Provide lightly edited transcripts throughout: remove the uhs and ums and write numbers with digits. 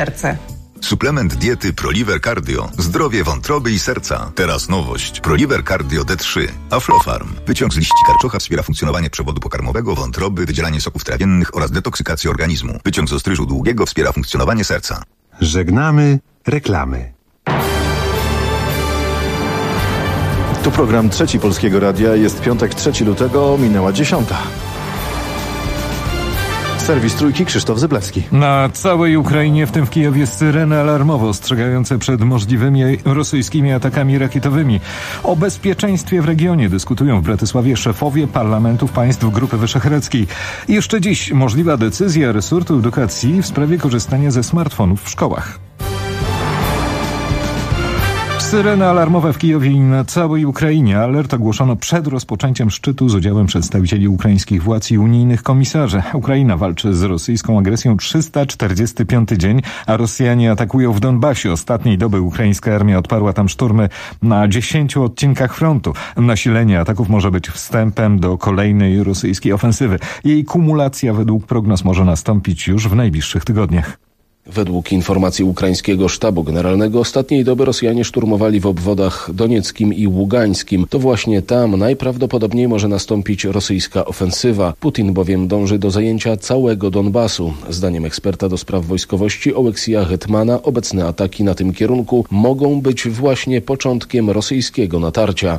serce. Suplement diety ProLiver Cardio. Zdrowie wątroby i serca. Teraz nowość. ProLiver Cardio D3. Aflofarm. Wyciąg z liści karczocha wspiera funkcjonowanie przewodu pokarmowego, wątroby, wydzielanie soków trawiennych oraz detoksykację organizmu. Wyciąg z ostryżu długiego wspiera funkcjonowanie serca. Żegnamy reklamy. Tu program Trzeci Polskiego Radia. Jest piątek, 3 lutego, minęła 10. Serwis Trójki, Krzysztof Zyblewski. Na całej Ukrainie, w tym w Kijowie, syreny alarmowe ostrzegające przed możliwymi rosyjskimi atakami rakietowymi. O bezpieczeństwie w regionie dyskutują w Bratysławie szefowie parlamentów państw Grupy Wyszehradzkiej. Jeszcze dziś możliwa decyzja resortu edukacji w sprawie korzystania ze smartfonów w szkołach. Syreny alarmowe w Kijowie i na całej Ukrainie. Alert ogłoszono przed rozpoczęciem szczytu z udziałem przedstawicieli ukraińskich władz i unijnych komisarzy. Ukraina walczy z rosyjską agresją 345 dzień, a Rosjanie atakują w Donbasie. Ostatniej doby ukraińska armia odparła tam szturmy na 10 odcinkach frontu. Nasilenie ataków może być wstępem do kolejnej rosyjskiej ofensywy. Jej kumulacja według prognoz może nastąpić już w najbliższych tygodniach. Według informacji ukraińskiego sztabu generalnego ostatniej doby Rosjanie szturmowali w obwodach donieckim i ługańskim. To właśnie tam najprawdopodobniej może nastąpić rosyjska ofensywa. Putin bowiem dąży do zajęcia całego Donbasu. Zdaniem eksperta do spraw wojskowości Oleksija Hetmana obecne ataki na tym kierunku mogą być właśnie początkiem rosyjskiego natarcia.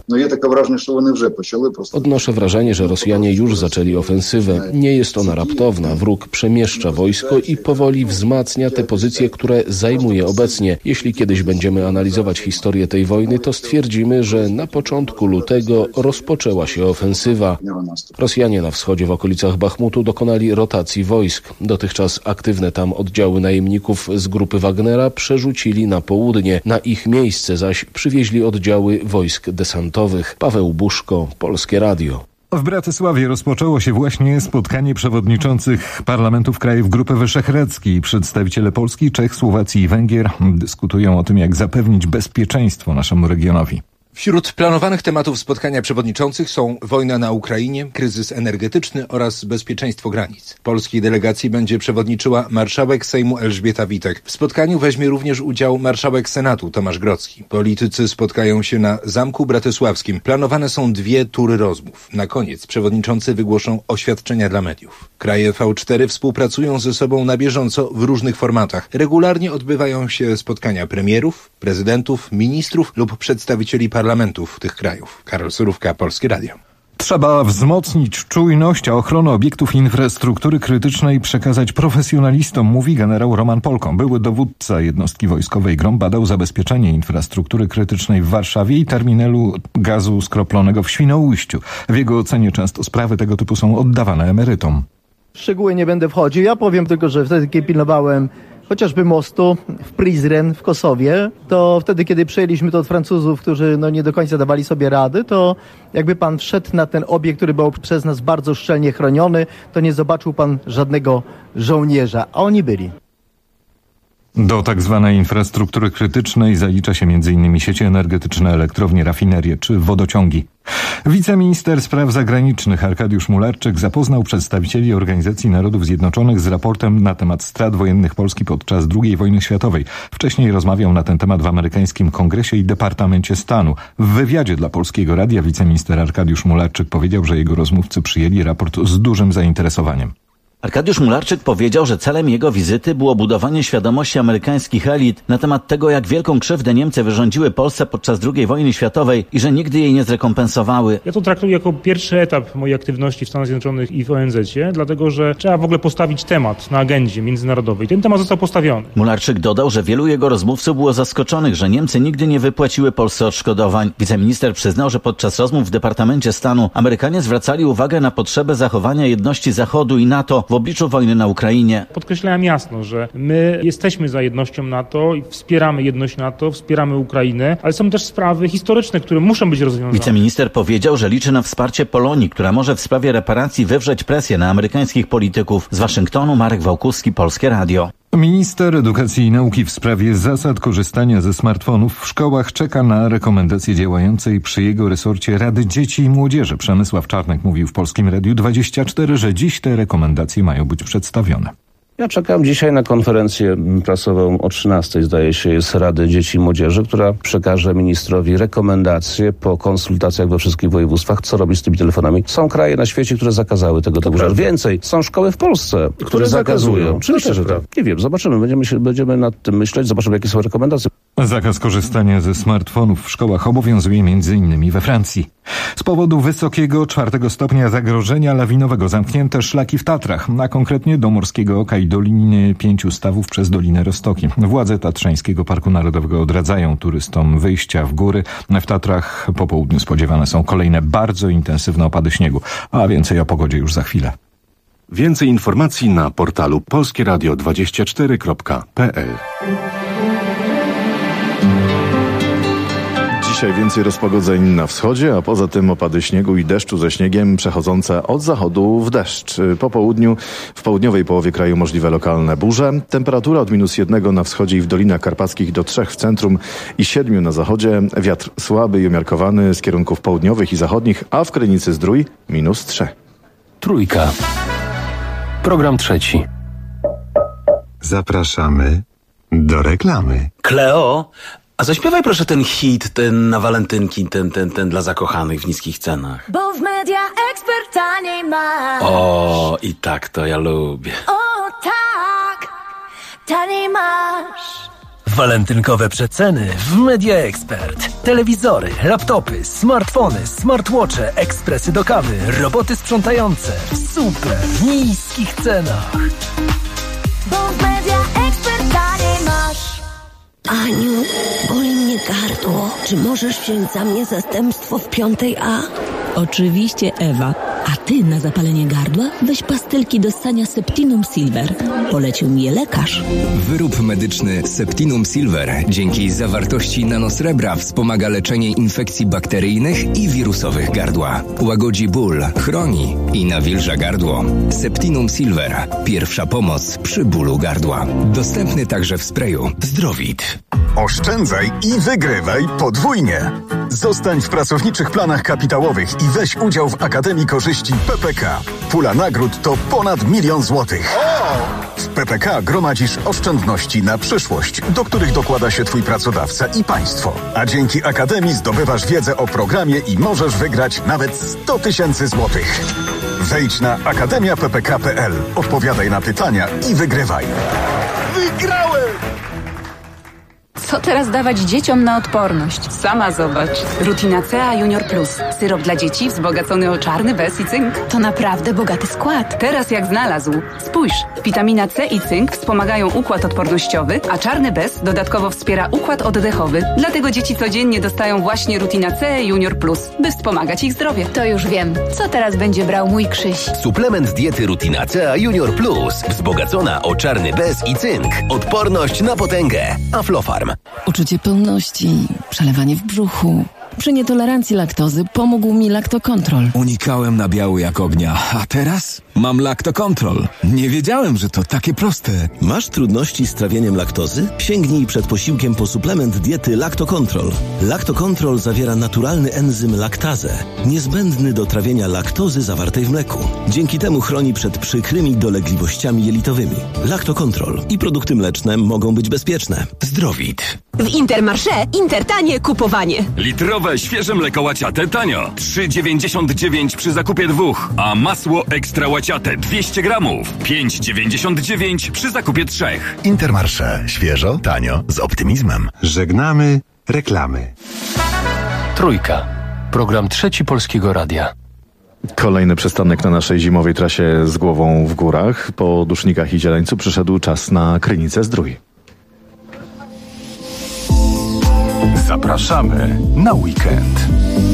Odnoszę wrażenie, że Rosjanie już zaczęli ofensywę. Nie jest ona raptowna. Wróg przemieszcza wojsko i powoli wzmacnia te pozycje, które zajmuje obecnie. Jeśli kiedyś będziemy analizować historię tej wojny, to stwierdzimy, że na początku lutego rozpoczęła się ofensywa. Rosjanie na wschodzie w okolicach Bachmutu dokonali rotacji wojsk. Dotychczas aktywne tam oddziały najemników z grupy Wagnera przerzucili na południe. Na ich miejsce zaś przywieźli oddziały wojsk desantowych. Paweł Buszko, Polskie Radio. W Bratysławie rozpoczęło się właśnie spotkanie przewodniczących parlamentów krajów Grupy Wyszehradzkiej. Przedstawiciele Polski, Czech, Słowacji i Węgier dyskutują o tym, jak zapewnić bezpieczeństwo naszemu regionowi. Wśród planowanych tematów spotkania przewodniczących są wojna na Ukrainie, kryzys energetyczny oraz bezpieczeństwo granic. Polskiej delegacji będzie przewodniczyła marszałek Sejmu Elżbieta Witek. W spotkaniu weźmie również udział marszałek Senatu Tomasz Grodzki. Politycy spotkają się na Zamku Bratysławskim. Planowane są 2 tury rozmów. Na koniec przewodniczący wygłoszą oświadczenia dla mediów. Kraje V4 współpracują ze sobą na bieżąco w różnych formatach. Regularnie odbywają się spotkania premierów, prezydentów, ministrów lub przedstawicieli parlamentów tych krajów. Karol Surówka, Polskie Radio. Trzeba wzmocnić czujność, a ochronę obiektów infrastruktury krytycznej przekazać profesjonalistom, mówi generał Roman Polko. Były dowódca jednostki wojskowej GROM badał zabezpieczenie infrastruktury krytycznej w Warszawie i terminalu gazu skroplonego w Świnoujściu. W jego ocenie często sprawy tego typu są oddawane emerytom. W szczegóły nie będę wchodził. Ja powiem tylko, że wtedy, kiedy pilnowałem chociażby mostu w Prizren w Kosowie, to wtedy, kiedy przejęliśmy to od Francuzów, którzy nie do końca dawali sobie rady, to jakby pan wszedł na ten obiekt, który był przez nas bardzo szczelnie chroniony, to nie zobaczył pan żadnego żołnierza, a oni byli. Do tak zwanej infrastruktury krytycznej zalicza się m.in. siecie energetyczne, elektrownie, rafinerie czy wodociągi. Wiceminister spraw zagranicznych Arkadiusz Mularczyk zapoznał przedstawicieli Organizacji Narodów Zjednoczonych z raportem na temat strat wojennych Polski podczas II wojny światowej. Wcześniej rozmawiał na ten temat w amerykańskim Kongresie i Departamencie Stanu. W wywiadzie dla Polskiego Radia wiceminister Arkadiusz Mularczyk powiedział, że jego rozmówcy przyjęli raport z dużym zainteresowaniem. Arkadiusz Mularczyk powiedział, że celem jego wizyty było budowanie świadomości amerykańskich elit na temat tego, jak wielką krzywdę Niemcy wyrządziły Polsce podczas II wojny światowej i że nigdy jej nie zrekompensowały. Ja to traktuję jako pierwszy etap mojej aktywności w Stanach Zjednoczonych i w ONZ-cie, dlatego że trzeba w ogóle postawić temat na agendzie międzynarodowej. Ten temat został postawiony. Mularczyk dodał, że wielu jego rozmówców było zaskoczonych, że Niemcy nigdy nie wypłaciły Polsce odszkodowań. Wiceminister przyznał, że podczas rozmów w Departamencie Stanu Amerykanie zwracali uwagę na potrzebę zachowania jedności Zachodu i NATO w obliczu wojny na Ukrainie. Podkreślałem jasno, że my jesteśmy za jednością NATO i wspieramy jedność NATO, wspieramy Ukrainę, ale są też sprawy historyczne, które muszą być rozwiązane. Wiceminister powiedział, że liczy na wsparcie Polonii, która może w sprawie reparacji wywrzeć presję na amerykańskich polityków. Z Waszyngtonu Marek Wałkuski, Polskie Radio. Minister Edukacji i Nauki w sprawie zasad korzystania ze smartfonów w szkołach czeka na rekomendacje działającej przy jego resorcie Rady Dzieci i Młodzieży. Przemysław Czarnek mówił w Polskim Radiu 24, że dziś te rekomendacje mają być przedstawione. Ja czekam dzisiaj na konferencję prasową o 13:00, zdaje się, jest Rady Dzieci i Młodzieży, która przekaże ministrowi rekomendacje po konsultacjach we wszystkich województwach, co robić z tymi telefonami. Są kraje na świecie, które zakazały tego typu rzeczy. Więcej, są szkoły w Polsce, które zakazują. Oczywiście, że tak. Nie wiem, zobaczymy, będziemy nad tym myśleć, zobaczymy, jakie są rekomendacje. Zakaz korzystania ze smartfonów w szkołach obowiązuje m.in. we Francji. Z powodu wysokiego 4. stopnia zagrożenia lawinowego zamknięte szlaki w Tatrach, a konkretnie do Morskiego Oka i Doliny 5 Stawów przez Dolinę Roztoki. Władze Tatrzańskiego Parku Narodowego odradzają turystom wyjścia w góry. W Tatrach po południu spodziewane są kolejne bardzo intensywne opady śniegu, a więcej o pogodzie już za chwilę. Więcej informacji na portalu polskieradio24.pl. Dzisiaj więcej rozpogodzeń na wschodzie, a poza tym opady śniegu i deszczu ze śniegiem przechodzące od zachodu w deszcz. Po południu w południowej połowie kraju możliwe lokalne burze. Temperatura od -1 na wschodzie i w Dolinach Karpackich do 3 w centrum i 7 na zachodzie. Wiatr słaby i umiarkowany z kierunków południowych i zachodnich, a w Krynicy-Zdrój -3. Trójka. Program trzeci. Zapraszamy do reklamy. Kleo, a zaśpiewaj proszę ten hit, ten na walentynki, ten dla zakochanych w niskich cenach. Bo w Media Expert taniej masz. O, i tak to ja lubię. O tak, taniej masz. Walentynkowe przeceny w Media Expert. Telewizory, laptopy, smartfony, smartwatche, ekspresy do kawy, roboty sprzątające w super niskich cenach. Bo w Media Expert taniej masz. Aniu, boli mnie gardło. Czy możesz wziąć za mnie zastępstwo w 5A? Oczywiście, Ewa. A ty na zapalenie gardła weź pastylki do ssania Septinum Silver. Polecił mi je lekarz. Wyrób medyczny Septinum Silver dzięki zawartości nanosrebra wspomaga leczenie infekcji bakteryjnych i wirusowych gardła. Łagodzi ból, chroni i nawilża gardło. Septinum Silver. Pierwsza pomoc przy bólu gardła. Dostępny także w sprayu. Zdrowit. Oszczędzaj i wygrywaj podwójnie. Zostań w pracowniczych planach kapitałowych i weź udział w Akademii Korzyści PPK. Pula nagród to ponad 1 000 000 złotych. W PPK gromadzisz oszczędności na przyszłość, do których dokłada się twój pracodawca i państwo. A dzięki Akademii zdobywasz wiedzę o programie i możesz wygrać nawet 100 000 złotych. Wejdź na akademiappk.pl, odpowiadaj na pytania i wygrywaj. Wygrałem! Co teraz dawać dzieciom na odporność? Sama zobacz. Rutinacea Junior Plus. Syrop dla dzieci wzbogacony o czarny bez i cynk. To naprawdę bogaty skład. Teraz jak znalazł. Spójrz, witamina C i cynk wspomagają układ odpornościowy, a czarny bez dodatkowo wspiera układ oddechowy. Dlatego dzieci codziennie dostają właśnie Rutinacea Junior Plus, by wspomagać ich zdrowie. To już wiem. Co teraz będzie brał mój Krzyś? Suplement diety Rutinacea Junior Plus. Wzbogacona o czarny bez i cynk. Odporność na potęgę. Aflofarm. Uczucie pełności, przelewanie w brzuchu. Przy nietolerancji laktozy pomógł mi Lactocontrol. Unikałem nabiału jak ognia, a teraz mam Lactocontrol. Nie wiedziałem, że to takie proste. Masz trudności z trawieniem laktozy? Sięgnij przed posiłkiem po suplement diety Lactocontrol. Lactocontrol zawiera naturalny enzym laktazę, niezbędny do trawienia laktozy zawartej w mleku. Dzięki temu chroni przed przykrymi dolegliwościami jelitowymi. Lactocontrol i produkty mleczne mogą być bezpieczne. Zdrowit. W Intermarché Intertanie kupowanie. Litrowe świeże mleko łaciate tanio. 3,99 przy zakupie 2. A masło ekstra łaciate 200 gramów. 5,99 przy zakupie 3. Intermarché. Świeżo, tanio, z optymizmem. Żegnamy reklamy. Trójka. Program trzeci Polskiego Radia. Kolejny przystanek na naszej zimowej trasie z głową w górach. Po Dusznikach i Zieleńcu przyszedł czas na Krynicę-Zdrój. Zapraszamy na weekend.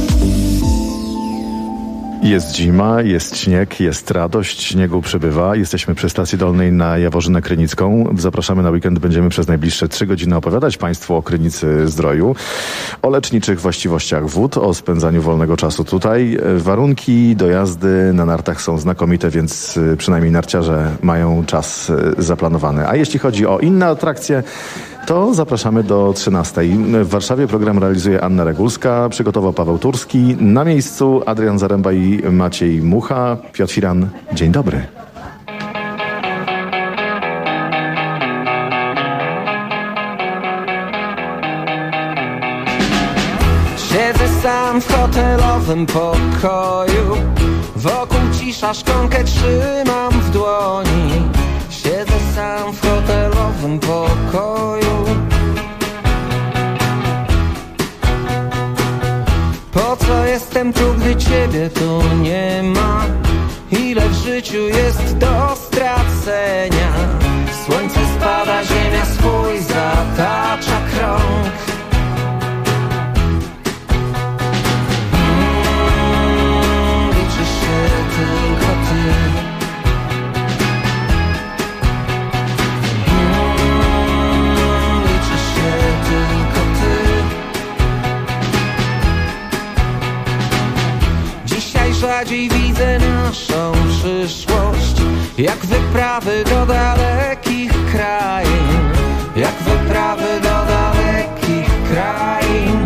Jest zima, jest śnieg, jest radość, śniegu przybywa. Jesteśmy przy stacji dolnej na Jaworzynę Krynicką. Zapraszamy na weekend, będziemy przez najbliższe 3 godziny opowiadać Państwu o Krynicy-Zdroju, o leczniczych właściwościach wód, o spędzaniu wolnego czasu tutaj. Warunki do jazdy na nartach są znakomite, więc przynajmniej narciarze mają czas zaplanowany. A jeśli chodzi o inne atrakcje, to zapraszamy do 13:00. W Warszawie program realizuje Anna Regulska, przygotował Paweł Turski. Na miejscu Adrian Zaręba i Maciej Mucha. Piotr Firan, dzień dobry. sam w hotelowym pokoju. Wokół cisza, szklankę trzymam w dłoni. Siedzę sam w hotelowym pokoju. Po co jestem tu, gdy ciebie tu nie ma? Ile w życiu jest do stracenia? Słońce spada, ziemia swój zatacza krąg. Liczysz się tylko ty. Liczysz się tylko ty. Dzisiaj rzadziej widzę naszą przyszłość, jak wyprawy do dalekich krain, jak wyprawy do dalekich krain.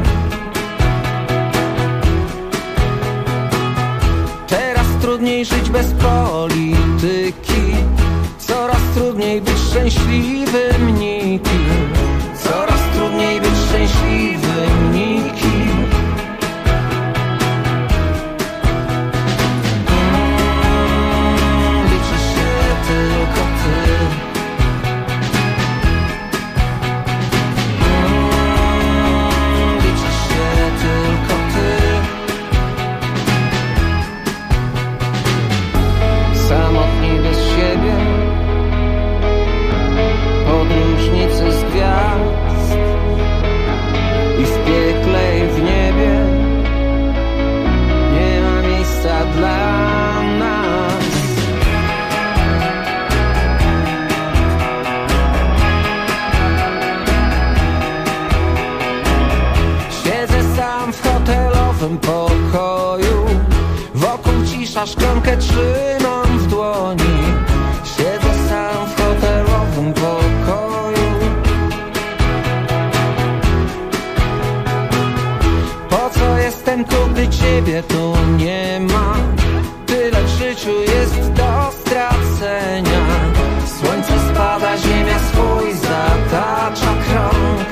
Teraz trudniej żyć bez polityki, coraz trudniej być szczęśliwym nikim, coraz trudniej być szczęśliwym nikim. Pokoju. Wokół cisza, szklankę trzymam w dłoni. Siedzę sam w hotelowym pokoju. Po co jestem tu, gdy ciebie tu nie ma? Tyle w życiu jest do stracenia. Słońce spada, ziemia swój zatacza krąg.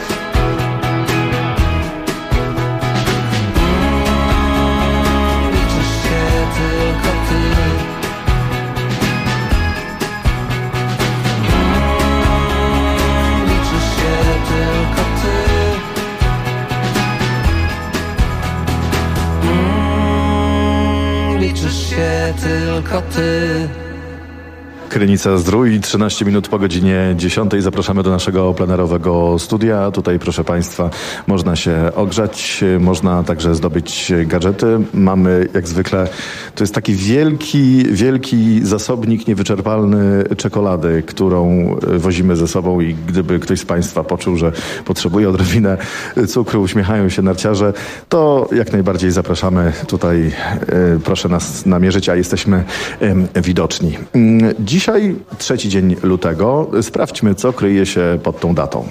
Liczysz się tylko ty. Krynica Zdrój, 13 minut po godzinie 10. Zapraszamy do naszego plenerowego studia. Tutaj, proszę Państwa, można się ogrzać, można także zdobyć gadżety. Mamy, jak zwykle, to jest taki wielki zasobnik niewyczerpalny czekolady, którą wozimy ze sobą i gdyby ktoś z Państwa poczuł, że potrzebuje odrobinę cukru, uśmiechają się narciarze, to jak najbardziej zapraszamy tutaj. Proszę nas namierzyć, a jesteśmy widoczni. Dzisiaj 3 dzień lutego. Sprawdźmy, co kryje się pod tą datą.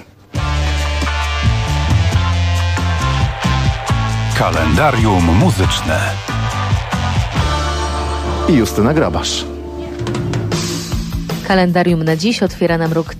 Kalendarium muzyczne. I Justyna Grabasz. Kalendarium na dziś otwiera nam rok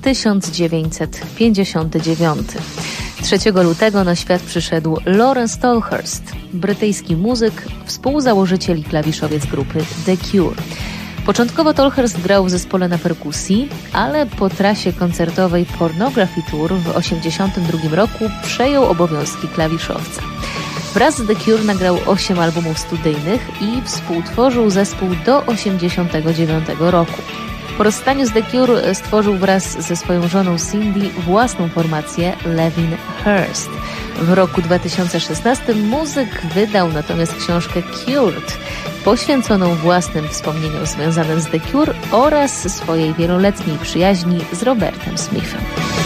1959. 3 lutego na świat przyszedł Lawrence Tolhurst, brytyjski muzyk, współzałożyciel i klawiszowiec grupy The Cure. Początkowo Tolhurst grał w zespole na perkusji, ale po trasie koncertowej Pornography Tour w 1982 roku przejął obowiązki klawiszowca. Wraz z The Cure nagrał 8 albumów studyjnych i współtworzył zespół do 1989 roku. Po rozstaniu z The Cure stworzył wraz ze swoją żoną Cindy własną formację Levin Hurst. W roku 2016 muzyk wydał natomiast książkę Cured, poświęconą własnym wspomnieniom związanym z The Cure oraz swojej wieloletniej przyjaźni z Robertem Smithem.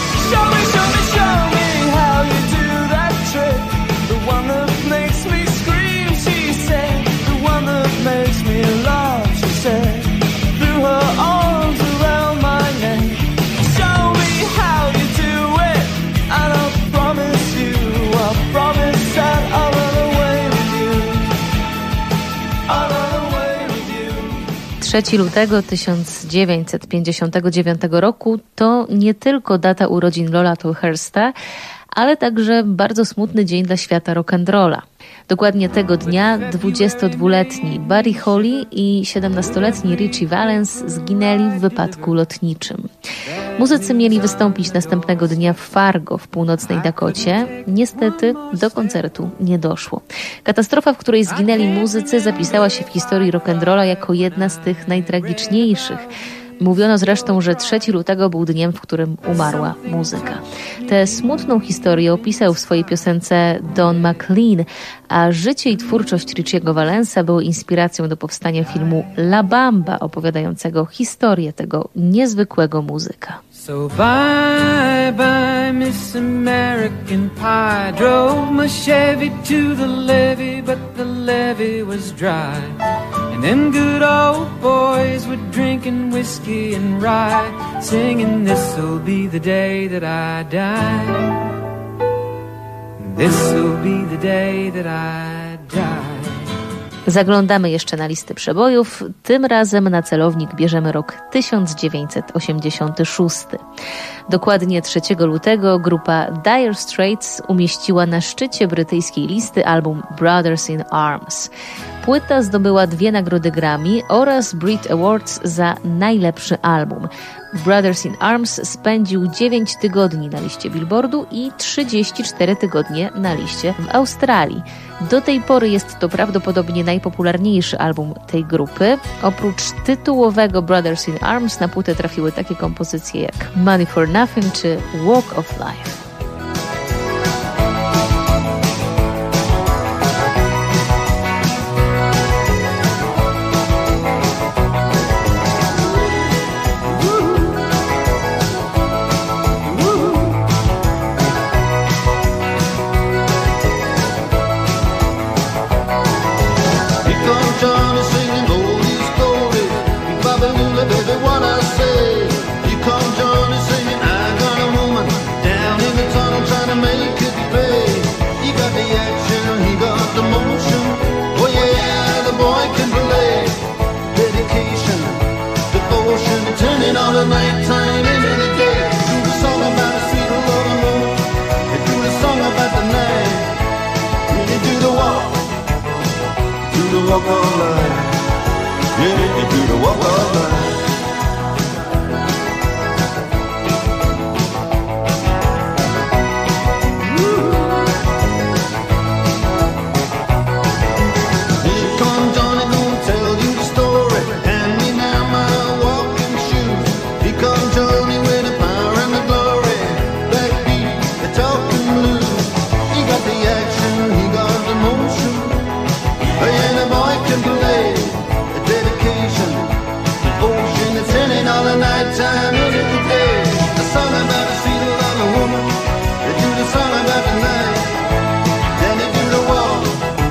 Trzy 3 lutego 1959 roku to nie tylko data urodzin Lola Tolhursta, ale także bardzo smutny dzień dla świata rock'n'rolla. Dokładnie tego dnia 22-letni Buddy Holly i 17-letni Ritchie Valens zginęli w wypadku lotniczym. Muzycy mieli wystąpić następnego dnia w Fargo w północnej Dakocie. Niestety do koncertu nie doszło. Katastrofa, w której zginęli muzycy, zapisała się w historii rock'n'rolla jako jedna z tych najtragiczniejszych. Mówiono zresztą, że 3 lutego był dniem, w którym umarła muzyka. Tę smutną historię opisał w swojej piosence Don McLean, a życie i twórczość Ritchiego Valensa były inspiracją do powstania filmu La Bamba, opowiadającego historię tego niezwykłego muzyka. So bye bye Miss American Pie. Drove my Chevy to the levee, but the levee was dry. And them good old boys were drinking whiskey and rye, singing this'll be the day that I die. This'll be the day that I die. Zaglądamy jeszcze na listy przebojów. Tym razem na celownik bierzemy rok 1986. Dokładnie 3 lutego grupa Dire Straits umieściła na szczycie brytyjskiej listy album Brothers in Arms. Płyta zdobyła 2 nagrody Grammy oraz Brit Awards za najlepszy album. Brothers in Arms spędził 9 tygodni na liście Billboardu i 34 tygodnie na liście w Australii. Do tej pory jest to prawdopodobnie najpopularniejszy album tej grupy. Oprócz tytułowego Brothers in Arms na płytę trafiły takie kompozycje jak Money for Nothing czy Walk of Life. Walk of life, yeah, you do the walk of life. Here comes Johnny, gonna tell you the story. Hand me now my walking shoes. Here comes Johnny with the power and the glory. Backbeat, the talking blues. He got the action, he got the motion. And the boy can play the dedication, devotion, it's in it all the night time, into the day. The song about the sweet love of woman, they do the song about the night, then they do the walk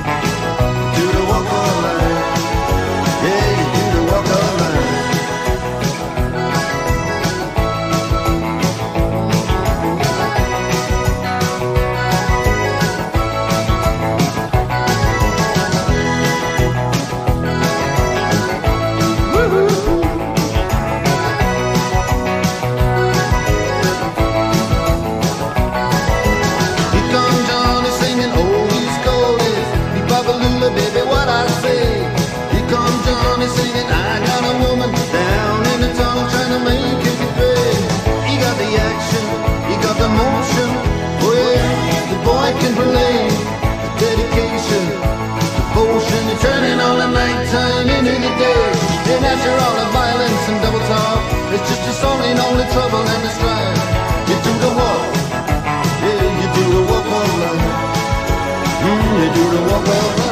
of life. Yeah, you do the walk of life. Baby, what I say. Here comes Johnny singing, I got a woman down in the tunnel trying to make it pay. He got the action, he got the motion. Oh yeah, the boy can play the dedication, devotion, the turning on the nighttime into the day. And after all the violence and double talk, it's just a song in only trouble and the strife. You do the walk, yeah, you do the walk of life. You do the walk of life.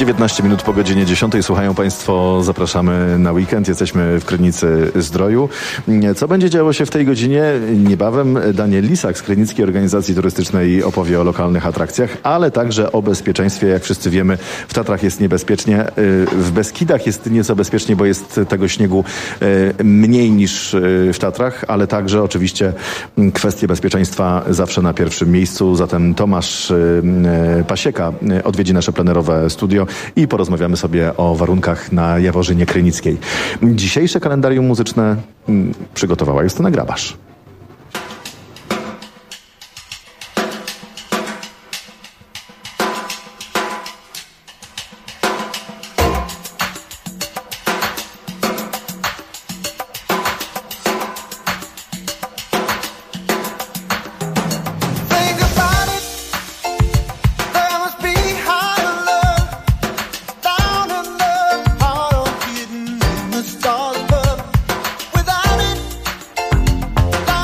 19 minut po godzinie 10. Słuchają Państwo, zapraszamy na weekend. Jesteśmy w Krynicy Zdroju. Co będzie działo się w tej godzinie? Niebawem Daniel Lisak z Krynickiej Organizacji Turystycznej opowie o lokalnych atrakcjach, ale także o bezpieczeństwie. Jak wszyscy wiemy, w Tatrach jest niebezpiecznie. W Beskidach jest nieco bezpiecznie, bo jest tego śniegu mniej niż w Tatrach, ale także oczywiście kwestie bezpieczeństwa zawsze na pierwszym miejscu. Zatem Tomasz Pasieka odwiedzi nasze plenerowe studio i porozmawiamy sobie o warunkach na Jaworzynie Krynickiej. Dzisiejsze kalendarium muzyczne przygotowała Justyna Grabasz. Without it,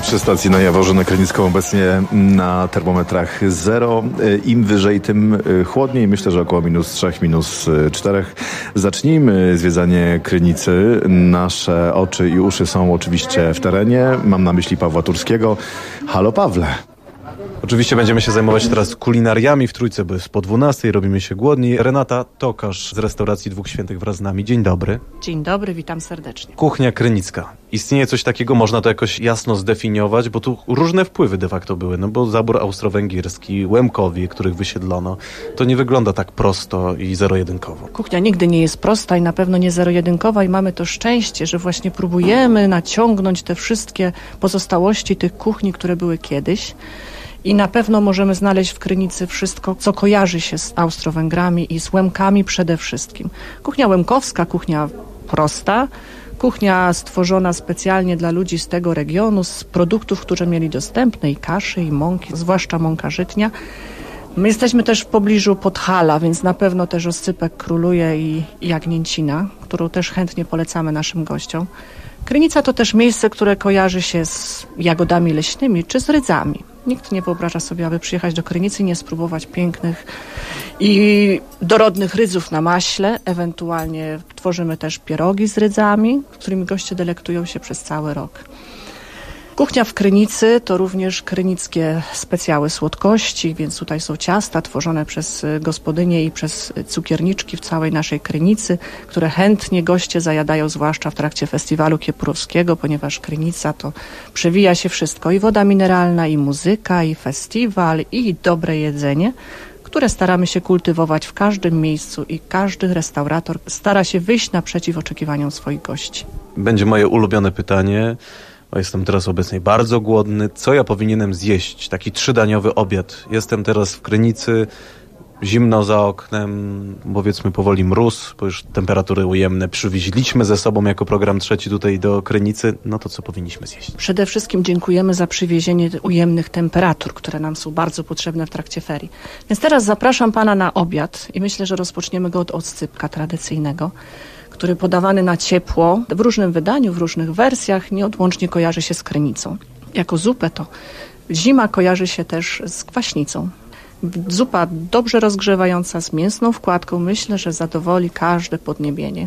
Przy stacji na Jaworzynę Krynicką obecnie na termometrach 0. Im wyżej, tym chłodniej. Myślę, że około -3, -4. Zacznijmy zwiedzanie Krynicy. Nasze oczy i uszy są oczywiście w terenie. Mam na myśli Pawła Turskiego. Halo Pawle. Oczywiście będziemy się zajmować teraz kulinariami w Trójce, bo jest po 12:00, robimy się głodni. Renata Tokarz z restauracji Dwóch Świętych wraz z nami. Dzień dobry. Dzień dobry, witam serdecznie. Kuchnia krynicka. Istnieje coś takiego, można to jakoś jasno zdefiniować, bo tu różne wpływy de facto były, no bo zabór austro-węgierski, Łemkowie, których wysiedlono, to nie wygląda tak prosto i zero-jedynkowo. Kuchnia nigdy nie jest prosta i na pewno nie zero-jedynkowa i mamy to szczęście, że właśnie próbujemy naciągnąć te wszystkie pozostałości tych kuchni, które były kiedyś. I na pewno możemy znaleźć w Krynicy wszystko, co kojarzy się z Austro-Węgrami i z Łemkami przede wszystkim. Kuchnia łemkowska, kuchnia prosta, kuchnia stworzona specjalnie dla ludzi z tego regionu, z produktów, które mieli dostępne, i kaszy, i mąki, zwłaszcza mąka żytnia. My jesteśmy też w pobliżu Podhala, więc na pewno też oscypek króluje i jagnięcina, którą też chętnie polecamy naszym gościom. Krynica to też miejsce, które kojarzy się z jagodami leśnymi czy z rydzami. Nikt nie wyobraża sobie, aby przyjechać do Krynicy i nie spróbować pięknych i dorodnych rydzów na maśle. Ewentualnie tworzymy też pierogi z rydzami, którymi goście delektują się przez cały rok. Kuchnia w Krynicy to również krynickie specjały słodkości, więc tutaj są ciasta tworzone przez gospodynie i przez cukierniczki w całej naszej Krynicy, które chętnie goście zajadają, zwłaszcza w trakcie festiwalu kiepurowskiego, ponieważ Krynica to przewija się wszystko, i woda mineralna, i muzyka, i festiwal, i dobre jedzenie, które staramy się kultywować w każdym miejscu i każdy restaurator stara się wyjść naprzeciw oczekiwaniom swoich gości. Będzie moje ulubione pytanie. Jestem teraz obecnie bardzo głodny. Co ja powinienem zjeść? Taki 3-daniowy obiad. Jestem teraz w Krynicy, zimno za oknem, powiedzmy powoli mróz, bo już temperatury ujemne przywieźliśmy ze sobą jako program trzeci tutaj do Krynicy. No to co powinniśmy zjeść? Przede wszystkim dziękujemy za przywiezienie ujemnych temperatur, które nam są bardzo potrzebne w trakcie ferii. Więc teraz zapraszam pana na obiad i myślę, że rozpoczniemy go od oscypka tradycyjnego, który podawany na ciepło, w różnym wydaniu, w różnych wersjach, nieodłącznie kojarzy się z Krynicą. Jako zupę to zima kojarzy się też z kwaśnicą. Zupa dobrze rozgrzewająca, z mięsną wkładką, myślę, że zadowoli każde podniebienie.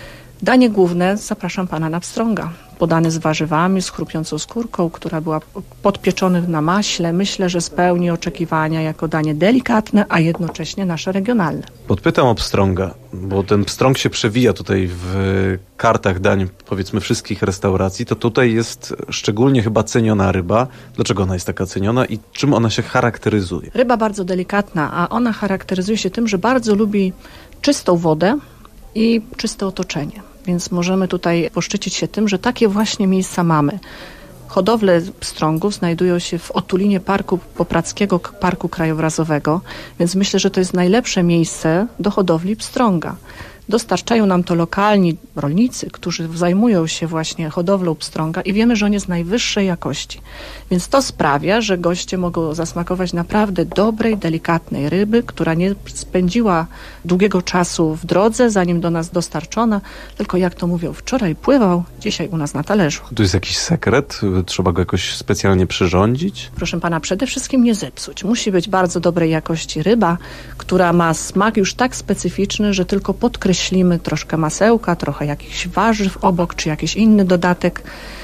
Danie główne, zapraszam pana na pstrąga. Podany z warzywami, z chrupiącą skórką, która była podpieczona na maśle. Myślę, że spełni oczekiwania jako danie delikatne, a jednocześnie nasze regionalne. Podpytam o pstrąga, bo ten pstrąg się przewija tutaj w kartach dań, powiedzmy, wszystkich restauracji. To tutaj jest szczególnie chyba ceniona ryba. Dlaczego ona jest taka ceniona i czym ona się charakteryzuje? Ryba bardzo delikatna, a ona charakteryzuje się tym, że bardzo lubi czystą wodę i czyste otoczenie. Więc możemy tutaj poszczycić się tym, że takie właśnie miejsca mamy. Hodowle pstrągów znajdują się w otulinie Parku Popradzkiego, Parku Krajobrazowego, więc myślę, że to jest najlepsze miejsce do hodowli pstrąga. Dostarczają nam to lokalni rolnicy, którzy zajmują się właśnie hodowlą pstrąga i wiemy, że on jest najwyższej jakości. Więc to sprawia, że goście mogą zasmakować naprawdę dobrej, delikatnej ryby, która nie spędziła długiego czasu w drodze, zanim do nas dostarczona, tylko jak to mówią, wczoraj pływał, dzisiaj u nas na talerzu. Tu jest jakiś sekret? Trzeba go jakoś specjalnie przyrządzić? Proszę pana, przede wszystkim nie zepsuć. Musi być bardzo dobrej jakości ryba, która ma smak już tak specyficzny, że tylko podkreślimy troszkę masełka, trochę jakichś warzyw obok, czy jakiś inny dodatek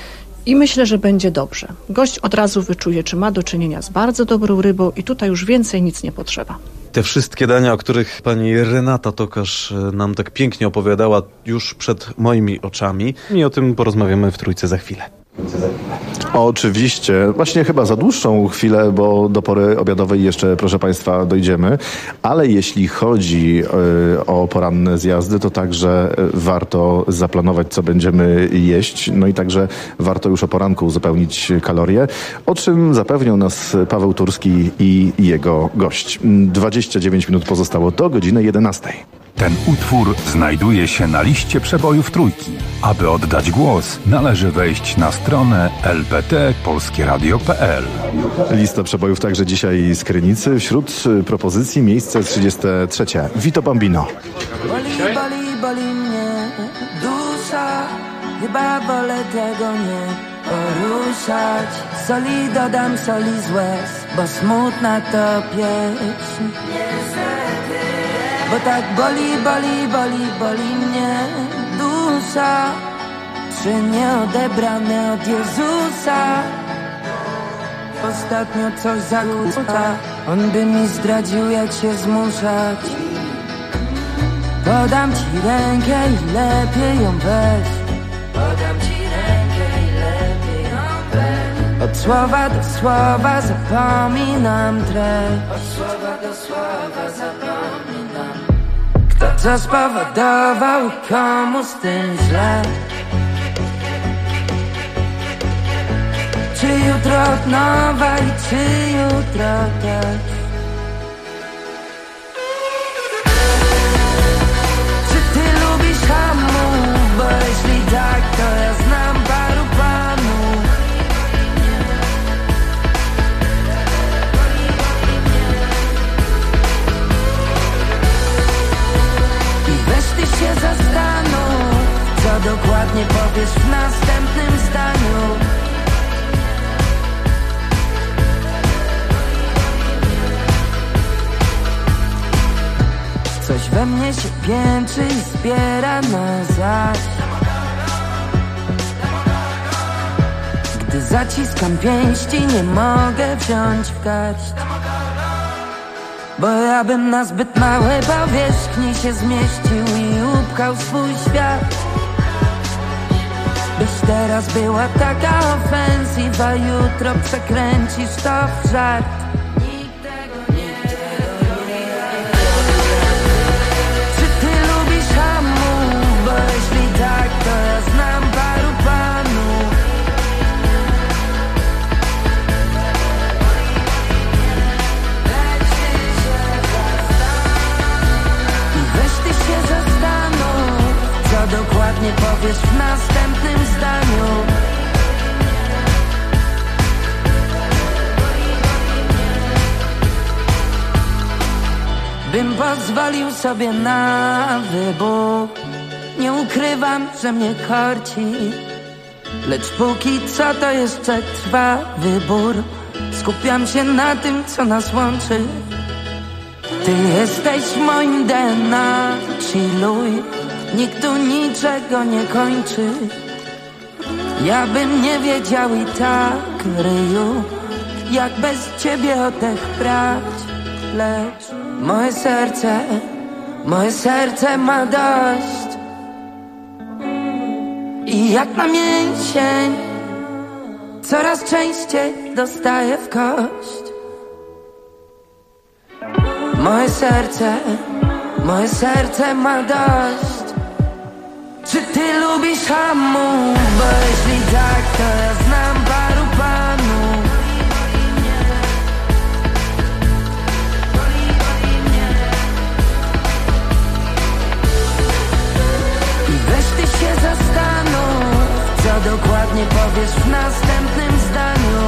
i myślę, że będzie dobrze. Gość od razu wyczuje, czy ma do czynienia z bardzo dobrą rybą i tutaj już więcej nic nie potrzeba. Te wszystkie dania, o których pani Renata Tokarz nam tak pięknie opowiadała już przed moimi oczami, i o tym porozmawiamy w Trójce za chwilę. Oczywiście, właśnie chyba za dłuższą chwilę, bo do pory obiadowej jeszcze, proszę państwa, dojdziemy, ale jeśli chodzi o poranne zjazdy, to także warto zaplanować, co będziemy jeść, no i także warto już o poranku uzupełnić kalorie, o czym zapewnią nas Paweł Turski i jego gość. 29 minut pozostało do godziny 11. Ten utwór znajduje się na liście przebojów Trójki. Aby oddać głos, należy wejść na stronę lpt.polskieradio.pl. Lista przebojów także dzisiaj z Krynicy. Wśród propozycji miejsce 33. Vito Bambino. Boli mnie dusza, chyba wolę tego nie poruszać. Soli dodam soli z łez, bo smutna to pieśń. Bo tak boli, boli, boli, boli mnie dusza, czy nieodebrane od Jezusa. Ostatnio coś zakłóca, on by mi zdradził, jak się zmuszać. Podam ci rękę i lepiej ją weź. Podam ci rękę i lepiej ją weź. Od słowa do słowa zapominam treść. Od słowa do słowa zapominam. Kto co spowodował i komu z tym źle? Czy jutro od nowa i czy jutro też? Czy ty lubisz hamów? Bo jeśli tak, to ja znam paru panów. I weź ty się zastanów, co dokładnie powiesz w następnym zdaniu. Coś we mnie się piętrzy i zbiera na zaś. Gdy zaciskam pięści, nie mogę wziąć w garść. Bo ja bym na zbyt małej powierzchni się zmieścił i upchał swój świat. Byś teraz była taka ofensywa, jutro przekręcisz to w żart. Dokładnie powiesz w następnym zdaniu. Bym pozwolił sobie na wybór. Nie ukrywam, że mnie korci, lecz póki co to jeszcze trwa wybór. Skupiam się na tym, co nas łączy. Ty jesteś moim DNA, chilluj. Nikt tu niczego nie kończy. Ja bym nie wiedział i tak, ryju, jak bez ciebie oddech brać. Lecz moje serce ma dość. I jak na mięsień coraz częściej dostaję w kość. Moje serce ma dość. Czy ty lubisz hamów? Bo jeśli tak, to ja znam paru panów. I weź ty się zastanów, co dokładnie powiesz w następnym zdaniu.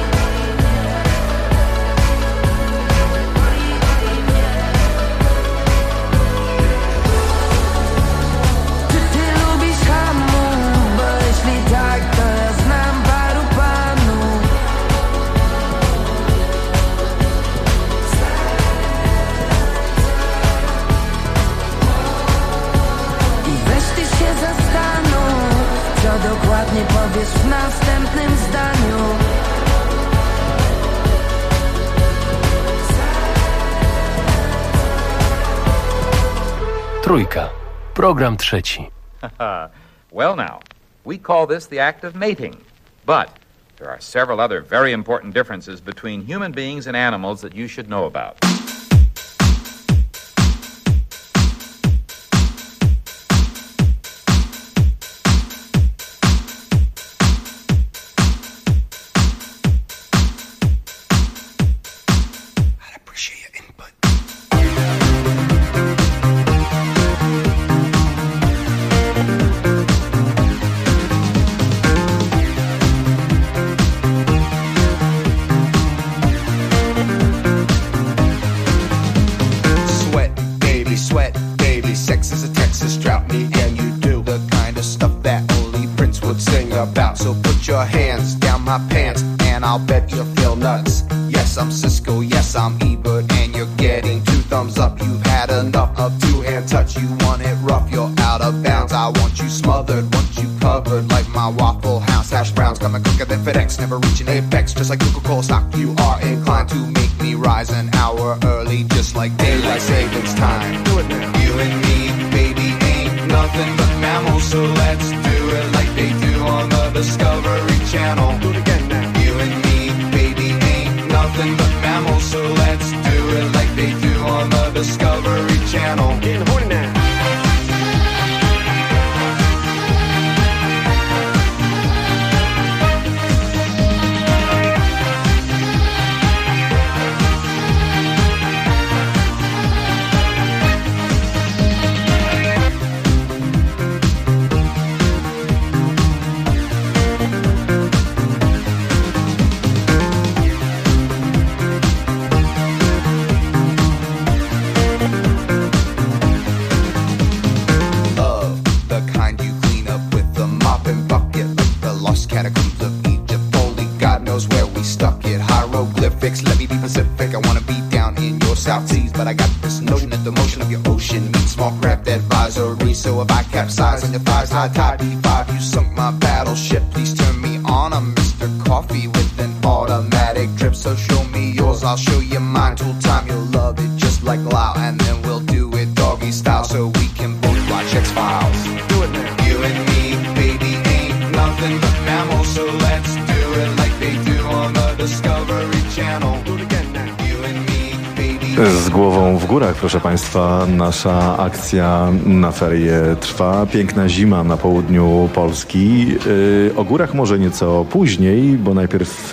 Dokładnie powiesz w następnym zdaniu. Trójka. Program trzeci. Well now, we call this the act of mating. But there are several other very important differences between human beings and animals that you should know about. my pants, and I'll bet you feel nuts. Yes, I'm Cisco, yes, I'm Ebert, and you're getting 2 thumbs up. You've had enough of 2-hand touch, you want it rough, you're out of bounds. I want you smothered, want you covered like my Waffle House hash browns. Coming quicker than FedEx, never reaching apex, just like Coca-Cola stock. You are inclined to make me rise an hour early, just like daylight savings time. Do it now. You and me, baby, ain't nothing but mammals, so let's do it like they do on the Discovery Channel. Do it again now. You and me, baby, ain't nothing but mammals, so let's do it like they do on the Discovery Channel. Getting horny now. Catacombs of Egypt, only God knows where we stuck it. Hieroglyphics, let me be Pacific. I wanna be down in your South Seas, but I got this notion that the motion of your ocean meets small craft advisory. So if I capsize on your thighs, high tide B5, you sunk my battleship. Please turn me on. I'm Mr. Coffee with an automatic drip. So show me yours, I'll show you mine. Tool time, you'll love it just like Lao, and then we'll do it doggy style so we can both watch X-Files. Do it now. You and me, baby, ain't nothing but mammals, so let's do it like they do on the Discovery Channel. Do it again now. You and me, baby. Z głową w górach, proszę Państwa, nasza akcja na ferie trwa. Piękna zima na południu Polski. O górach może nieco później, bo najpierw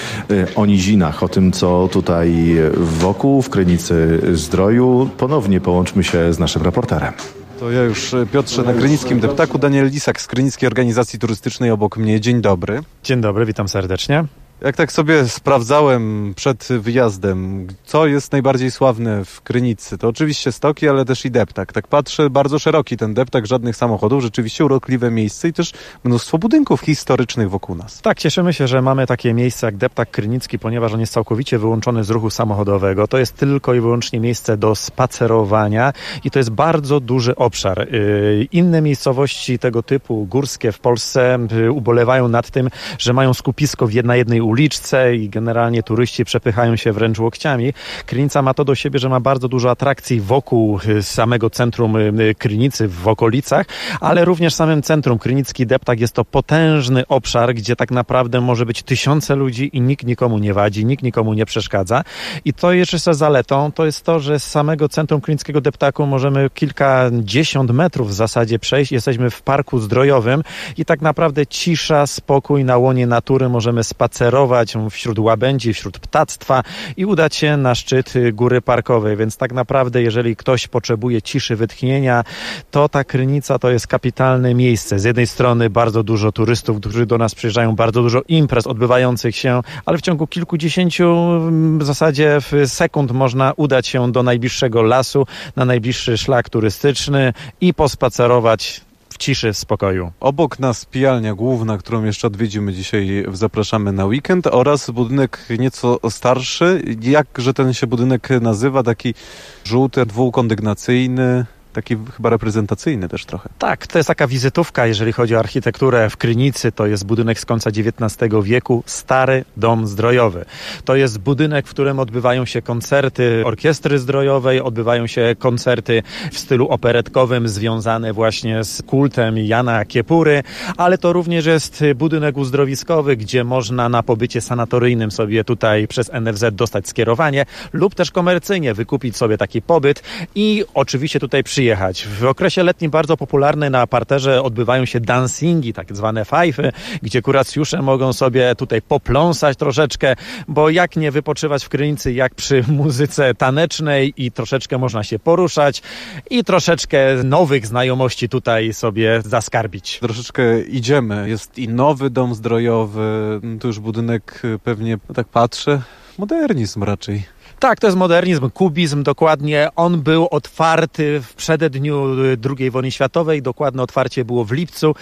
o nizinach, o tym, co tutaj wokół, w Krynicy Zdroju. Ponownie połączmy się z naszym reporterem. To ja już, Piotrze, na Krynickim Deptaku. Daniel Lisak z Krynickiej Organizacji Turystycznej obok mnie. Dzień dobry. Dzień dobry, witam serdecznie. Jak tak sobie sprawdzałem przed wyjazdem, co jest najbardziej sławne w Krynicy, to oczywiście stoki, ale też i deptak. Tak patrzę, bardzo szeroki ten deptak, żadnych samochodów, rzeczywiście urokliwe miejsce i też mnóstwo budynków historycznych wokół nas. Tak, cieszymy się, że mamy takie miejsce jak deptak krynicki, ponieważ on jest całkowicie wyłączony z ruchu samochodowego. To jest tylko i wyłącznie miejsce do spacerowania i to jest bardzo duży obszar. Inne miejscowości tego typu, górskie w Polsce, ubolewają nad tym, że mają skupisko na jednej uliczce i generalnie turyści przepychają się wręcz łokciami. Krynica ma to do siebie, że ma bardzo dużo atrakcji wokół samego centrum Krynicy, w okolicach, ale również w samym centrum. Krynicki Deptak jest to potężny obszar, gdzie tak naprawdę może być tysiące ludzi i nikt nikomu nie wadzi, nikt nikomu nie przeszkadza. I to jeszcze zaletą to jest to, że z samego centrum Krynickiego Deptaku możemy kilkadziesiąt metrów w zasadzie przejść. Jesteśmy w parku zdrojowym i tak naprawdę cisza, spokój na łonie natury. Możemy spacerować wśród łabędzi, wśród ptactwa i udać się na szczyt góry parkowej. Więc tak naprawdę, jeżeli ktoś potrzebuje ciszy, wytchnienia, to ta Krynica to jest kapitalne miejsce. Z jednej strony bardzo dużo turystów, którzy do nas przyjeżdżają, bardzo dużo imprez odbywających się, ale w ciągu kilkudziesięciu w zasadzie sekund można udać się do najbliższego lasu, na najbliższy szlak turystyczny i pospacerować w ciszy, w spokoju. Obok nas pijalnia główna, którą jeszcze odwiedzimy dzisiaj, zapraszamy na weekend, oraz budynek nieco starszy. Jakże ten się budynek nazywa? Taki żółty, dwukondygnacyjny. Taki chyba reprezentacyjny też trochę. Tak, to jest taka wizytówka, jeżeli chodzi o architekturę w Krynicy. To jest budynek z końca XIX wieku, stary dom zdrojowy. To jest budynek, w którym odbywają się koncerty orkiestry zdrojowej, odbywają się koncerty w stylu operetkowym związane właśnie z kultem Jana Kiepury, ale to również jest budynek uzdrowiskowy, gdzie można na pobycie sanatoryjnym sobie tutaj przez NFZ dostać skierowanie lub też komercyjnie wykupić sobie taki pobyt i oczywiście tutaj przyjechać. W okresie letnim bardzo popularne na parterze odbywają się dancingi, tak zwane fajfy, gdzie kuracjusze mogą sobie tutaj popląsać troszeczkę, bo jak nie wypoczywać w Krynicy, jak przy muzyce tanecznej i troszeczkę można się poruszać i troszeczkę nowych znajomości tutaj sobie zaskarbić. Troszeczkę idziemy. Jest i nowy dom zdrojowy, tu już budynek pewnie, tak patrzę, modernizm raczej. Tak, to jest modernizm, kubizm dokładnie. On był otwarty w przededniu II wojny światowej. Dokładne otwarcie było w lipcu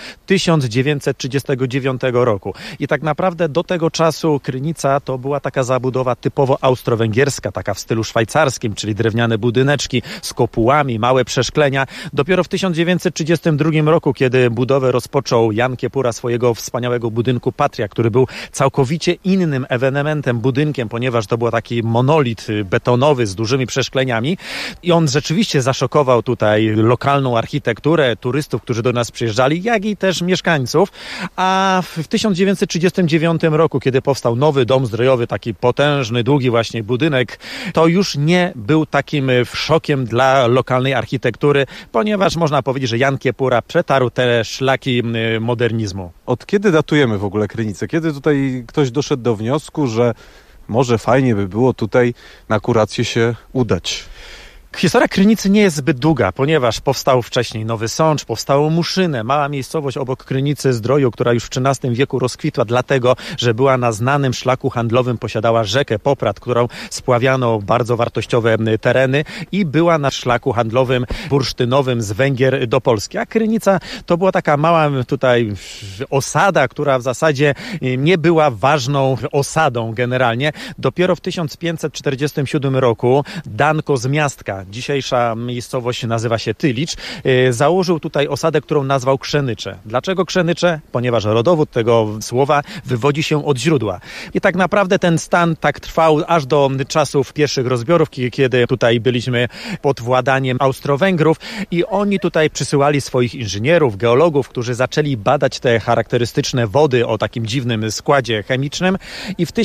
1939 roku. I tak naprawdę do tego czasu Krynica to była taka zabudowa typowo austro-węgierska, taka w stylu szwajcarskim, czyli drewniane budyneczki z kopułami, małe przeszklenia. Dopiero w 1932 roku, kiedy budowę rozpoczął Jan Kiepura swojego wspaniałego budynku Patria, który był całkowicie innym ewenementem, budynkiem, ponieważ to był taki monolit betonowy z dużymi przeszkleniami i on rzeczywiście zaszokował tutaj lokalną architekturę, turystów, którzy do nas przyjeżdżali, jak i też mieszkańców. A w 1939 roku, kiedy powstał nowy dom zdrojowy, taki potężny, długi właśnie budynek, to już nie był takim szokiem dla lokalnej architektury, ponieważ można powiedzieć, że Jan Kiepura przetarł te szlaki modernizmu. Od kiedy datujemy w ogóle Krynicę? Kiedy tutaj ktoś doszedł do wniosku, że może fajnie by było tutaj na kurację się udać? Historia Krynicy nie jest zbyt długa, ponieważ powstał wcześniej Nowy Sącz, powstało Muszynę, mała miejscowość obok Krynicy Zdroju, która już w XIII wieku rozkwitła dlatego, że była na znanym szlaku handlowym, posiadała rzekę Poprad, którą spławiano bardzo wartościowe tereny i była na szlaku handlowym bursztynowym z Węgier do Polski. A Krynica to była taka mała tutaj osada, która w zasadzie nie była ważną osadą generalnie. Dopiero w 1547 roku Danko z Miastka, dzisiejsza miejscowość nazywa się Tylicz, założył tutaj osadę, którą nazwał Krzenicze. Dlaczego Krzenicze? Ponieważ rodowód tego słowa wywodzi się od źródła. I tak naprawdę ten stan tak trwał aż do czasów pierwszych rozbiorów, kiedy tutaj byliśmy pod władaniem Austro-Węgrów i oni tutaj przysyłali swoich inżynierów, geologów, którzy zaczęli badać te charakterystyczne wody o takim dziwnym składzie chemicznym i w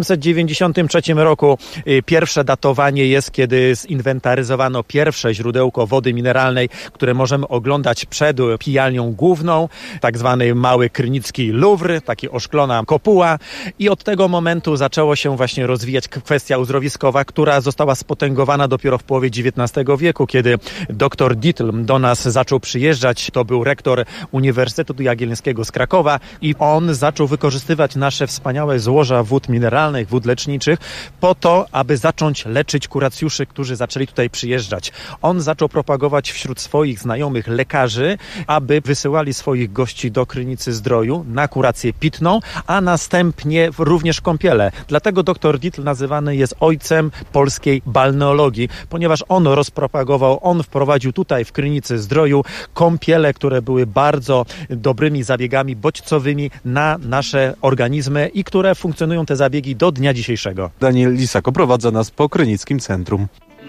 1793 roku pierwsze datowanie jest, kiedy zinwentaryzowano pierwsze źródełko wody mineralnej, które możemy oglądać przed pijalnią główną, tak zwany mały krynicki Louvre, taki oszklona kopuła i od tego momentu zaczęło się właśnie rozwijać kwestia uzdrowiskowa, która została spotęgowana dopiero w połowie XIX wieku, kiedy dr Dietl do nas zaczął przyjeżdżać. To był rektor Uniwersytetu Jagiellońskiego z Krakowa i on zaczął wykorzystywać nasze wspaniałe złoża wód mineralnych, wód leczniczych po to, aby zacząć leczyć kuracjuszy, którzy zaczęli tutaj przyjeżdżać. On zaczął propagować wśród swoich znajomych lekarzy, aby wysyłali swoich gości do Krynicy Zdroju na kurację pitną, a następnie również kąpiele. Dlatego dr Dietl nazywany jest ojcem polskiej balneologii, ponieważ on rozpropagował, on wprowadził tutaj w Krynicy Zdroju kąpiele, które były bardzo dobrymi zabiegami bodźcowymi na nasze organizmy i które funkcjonują te zabiegi do dnia dzisiejszego. Daniel Lisak oprowadza nas po Krynickim Centrum.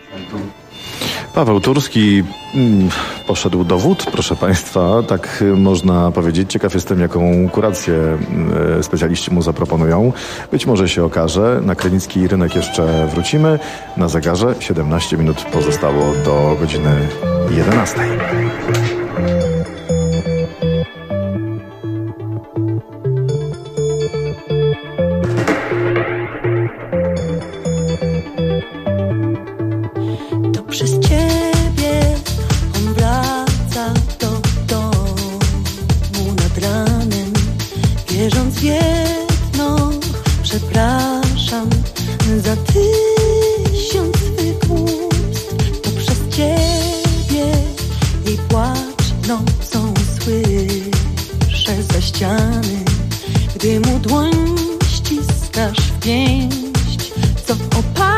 Paweł Turski poszedł do wód, proszę Państwa, tak można powiedzieć. Ciekaw jestem, jaką kurację specjaliści mu zaproponują. Być może się okaże. Na krynicki rynek jeszcze wrócimy. Na zegarze 17 minut pozostało do godziny 11. Przez ciebie on wraca do domu nad ranem, wierząc w jedno, przepraszam za 1000 swych ust. To przez ciebie jej płacz nocą słyszę za ściany, gdy mu dłoń ściskasz w pięść, co opada.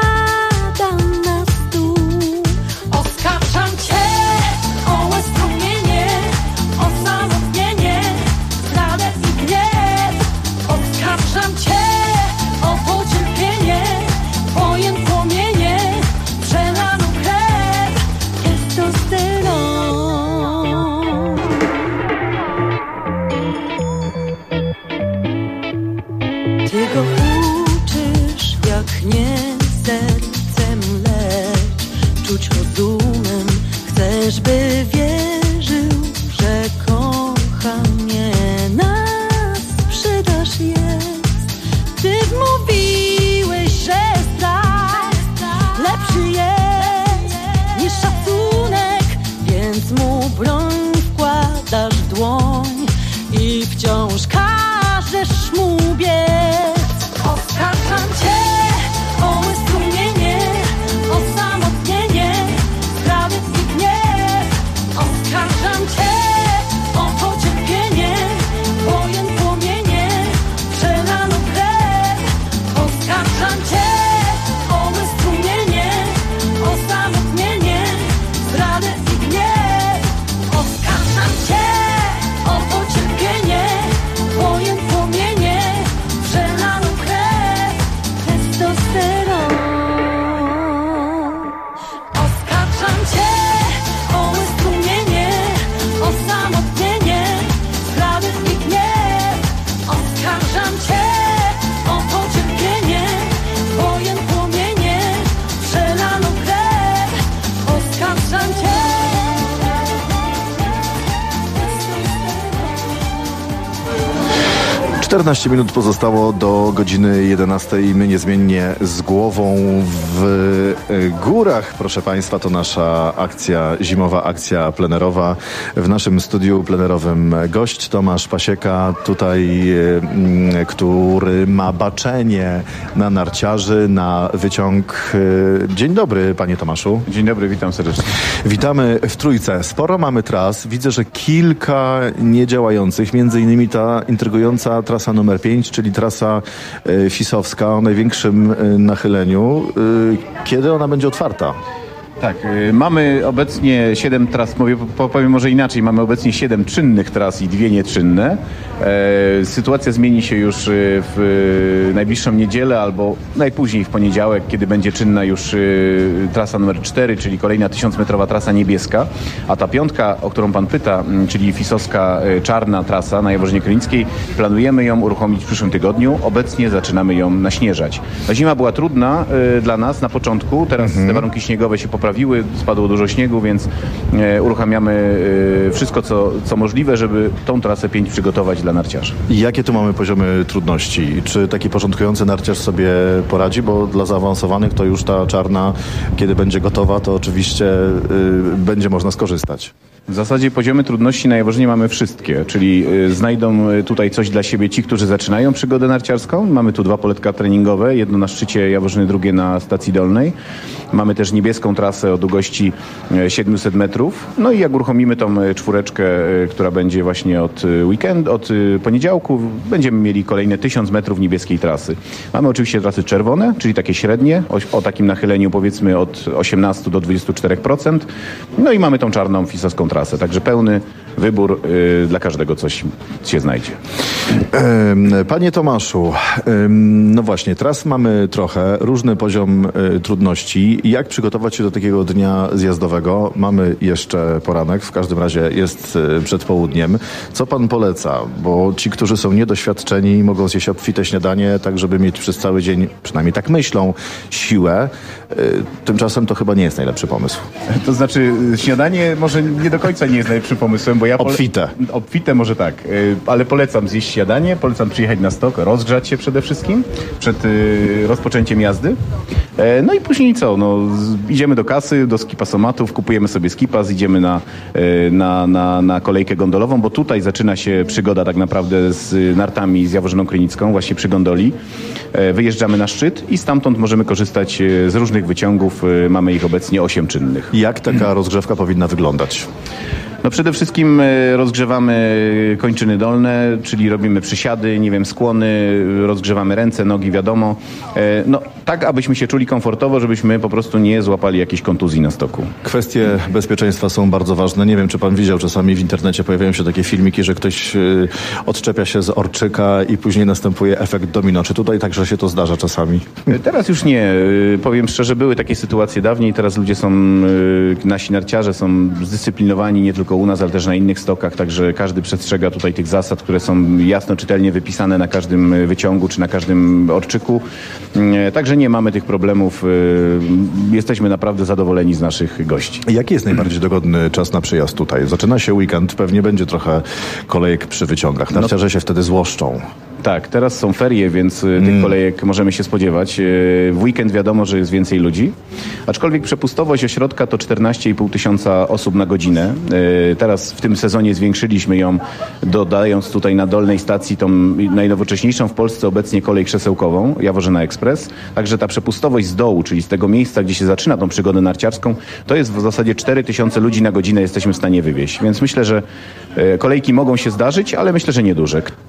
Ty go uczysz, jak nie sercem, lecz czuć rozumem. Chcesz, by wierzył, że kocha mnie, nas przydasz jest. Ty mówiłeś, że strach lepszy jest niż szacunek, więc mu broń wkładasz w dłoń i wciąż każesz mu biec. Oskarżam cię o me strumienie, o samotnienie, zradę i gniew. Oskarżam cię o pocierpienie, wojen płomienie, przelaną krew, testosteron. Oskarżam cię o me strumienie, o samotnienie, zradę i gniew. Oskarżam cię o pocierpienie, wojen płomienie, przelaną krew. Oskarżam cię. 14 minut pozostało do godziny 11. My niezmiennie z głową w górach. Proszę Państwa, to nasza akcja, zimowa akcja plenerowa. W naszym studiu plenerowym gość Tomasz Pasieka, tutaj, który ma baczenie na narciarzy, na wyciąg. Dzień dobry, panie Tomaszu. Dzień dobry, witam serdecznie. Witamy w Trójce. Sporo mamy tras. Widzę, że kilka niedziałających, między innymi ta intrygująca trasa numer 5, czyli trasa fisowska o największym nachyleniu. Kiedy ona będzie otwarta? Tak, mamy obecnie 7 tras, powiem może inaczej, mamy obecnie 7 czynnych tras i 2 nieczynne. Sytuacja zmieni się już w najbliższą niedzielę albo najpóźniej w poniedziałek, kiedy będzie czynna już trasa numer 4, czyli kolejna 1000-metrowa trasa niebieska, a ta 5, o którą pan pyta, czyli fisowska czarna trasa na Jaworzynie Krynickiej, planujemy ją uruchomić w przyszłym tygodniu. Obecnie zaczynamy ją naśnieżać. Ta zima była trudna dla nas na początku, teraz te warunki śniegowe się poprawiły, spadło dużo śniegu, więc uruchamiamy wszystko, co możliwe, żeby tą trasę 5 przygotować dla narciarzy. Jakie tu mamy poziomy trudności? Czy taki początkujący narciarz sobie poradzi? Bo dla zaawansowanych to już ta czarna, kiedy będzie gotowa, to oczywiście będzie można skorzystać. W zasadzie poziomy trudności na Jaworzynie mamy wszystkie, czyli znajdą tutaj coś dla siebie ci, którzy zaczynają przygodę narciarską. Mamy tu 2 poletka treningowe, jedno na szczycie Jaworzyny, drugie na stacji dolnej. Mamy też niebieską trasę o długości 700 metrów. No i jak uruchomimy tą 4, która będzie właśnie od poniedziałku, będziemy mieli kolejne 1000 metrów niebieskiej trasy. Mamy oczywiście trasy czerwone, czyli takie średnie, o takim nachyleniu powiedzmy od 18 do 24%. No i mamy tą czarną fisowską trasę, także pełny wybór, dla każdego coś się znajdzie. Panie Tomaszu, no właśnie, tras mamy trochę, różny poziom trudności. Jak przygotować się do takiego dnia zjazdowego? Mamy jeszcze poranek, w każdym razie jest przed południem. Co pan poleca? Bo ci, którzy są niedoświadczeni, mogą zjeść obfite śniadanie, tak żeby mieć przez cały dzień, przynajmniej tak myślą, siłę. Tymczasem to chyba nie jest najlepszy pomysł. To znaczy, śniadanie może nie do końca nie jest najlepszym pomysłem, bo ja... Obfite. Obfite może tak, ale polecam zjeść śniadanie, polecam przyjechać na stok, rozgrzać się przede wszystkim przed rozpoczęciem jazdy. No i później co? No, idziemy do kasy, do skipasomatów, kupujemy sobie skipas, idziemy na kolejkę gondolową, bo tutaj zaczyna się przygoda tak naprawdę z nartami z Jaworzyną Krynicką, właśnie przy gondoli. Wyjeżdżamy na szczyt i stamtąd możemy korzystać z różnych wyciągów. Mamy ich obecnie 8 czynnych. Jak taka rozgrzewka powinna wyglądać? No przede wszystkim rozgrzewamy kończyny dolne, czyli robimy przysiady, skłony, rozgrzewamy ręce, nogi, wiadomo. No tak, abyśmy się czuli komfortowo, żebyśmy po prostu nie złapali jakiejś kontuzji na stoku. Kwestie bezpieczeństwa są bardzo ważne. Nie wiem, czy pan widział, czasami w internecie pojawiają się takie filmiki, że ktoś odczepia się z orczyka i później następuje efekt domino. Czy tutaj także się to zdarza czasami? Teraz już nie. Powiem szczerze, były takie sytuacje dawniej. Teraz ludzie nasi narciarze są zdyscyplinowani nie tylko u nas, ale też na innych stokach, także każdy przestrzega tutaj tych zasad, które są jasno, czytelnie wypisane na każdym wyciągu czy na każdym orczyku. Także nie mamy tych problemów. Jesteśmy naprawdę zadowoleni z naszych gości. Jaki jest najbardziej dogodny czas na przyjazd tutaj? Zaczyna się weekend, pewnie będzie trochę kolejek przy wyciągach. Narciarze się wtedy złoszczą. Tak, teraz są ferie, więc tych kolejek możemy się spodziewać. W weekend wiadomo, że jest więcej ludzi. Aczkolwiek przepustowość ośrodka to 14,5 tysiąca osób na godzinę. Teraz w tym sezonie zwiększyliśmy ją, dodając tutaj na dolnej stacji tą najnowocześniejszą w Polsce obecnie kolej krzesełkową, Jaworzyna Ekspres. Także ta przepustowość z dołu, czyli z tego miejsca, gdzie się zaczyna tą przygodę narciarską, to jest w zasadzie 4 tysiące ludzi na godzinę jesteśmy w stanie wywieźć. Więc myślę, że kolejki mogą się zdarzyć, ale myślę, że nieduże.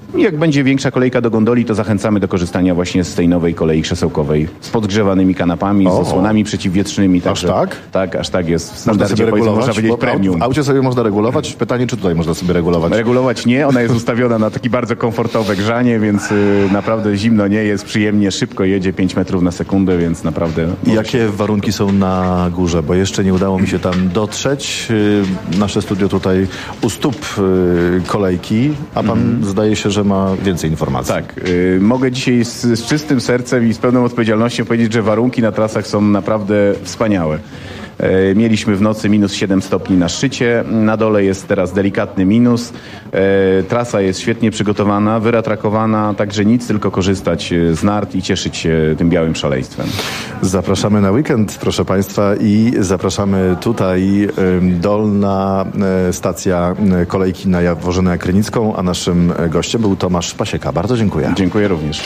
Jak będzie większa kolejka do gondoli, to zachęcamy do korzystania właśnie z tej nowej kolei krzesełkowej z podgrzewanymi kanapami, z osłonami przeciwwietrznymi. Aż tak? Tak, aż tak jest. W Można standardzie, sobie regulować? można powiedzieć, premium. W aucie sobie można regulować? Pytanie, czy tutaj można sobie regulować? Regulować nie, ona jest ustawiona na takie bardzo komfortowe grzanie, więc naprawdę zimno nie jest, przyjemnie, szybko jedzie, 5 metrów na sekundę, więc naprawdę... I jakie warunki są na górze? Bo jeszcze nie udało mi się tam dotrzeć. Nasze studio tutaj u stóp kolejki, a pan zdaje się, że ma więcej informacji. Tak. Mogę dzisiaj z czystym sercem i z pełną odpowiedzialnością powiedzieć, że warunki na trasach są naprawdę wspaniałe. Mieliśmy w nocy minus 7 stopni na szczycie, na dole jest teraz delikatny minus. Trasa jest świetnie przygotowana, wyratrakowana, także nic, tylko korzystać z nart i cieszyć się tym białym szaleństwem. Zapraszamy na weekend, proszę Państwa, i zapraszamy tutaj, dolna stacja kolejki na Jaworzynę Krynicką, a naszym gościem był Tomasz Pasieka. Bardzo dziękuję. Dziękuję również.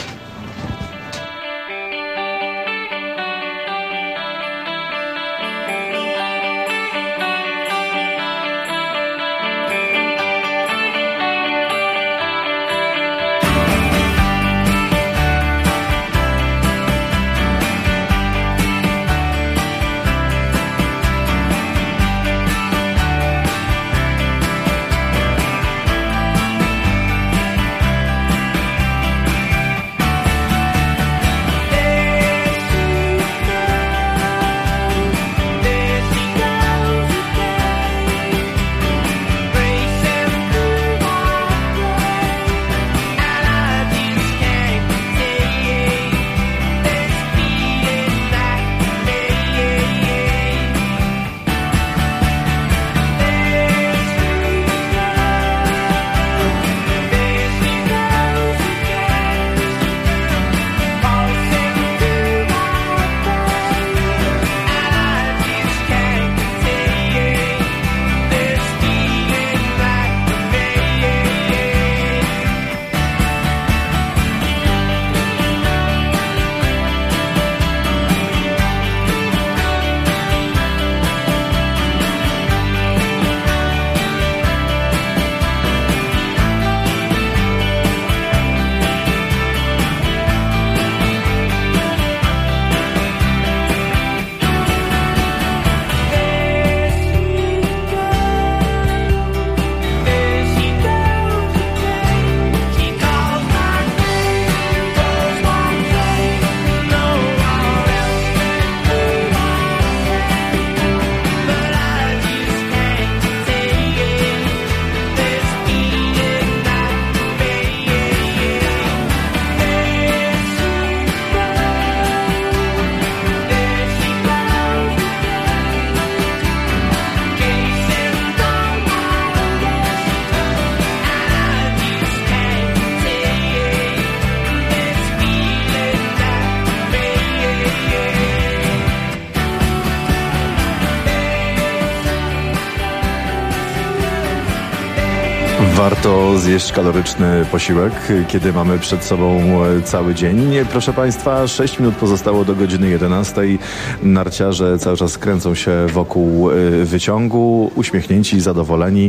Warto zjeść kaloryczny posiłek, kiedy mamy przed sobą cały dzień. Proszę Państwa, 6 minut pozostało do godziny 11. Narciarze cały czas kręcą się wokół wyciągu, uśmiechnięci, zadowoleni.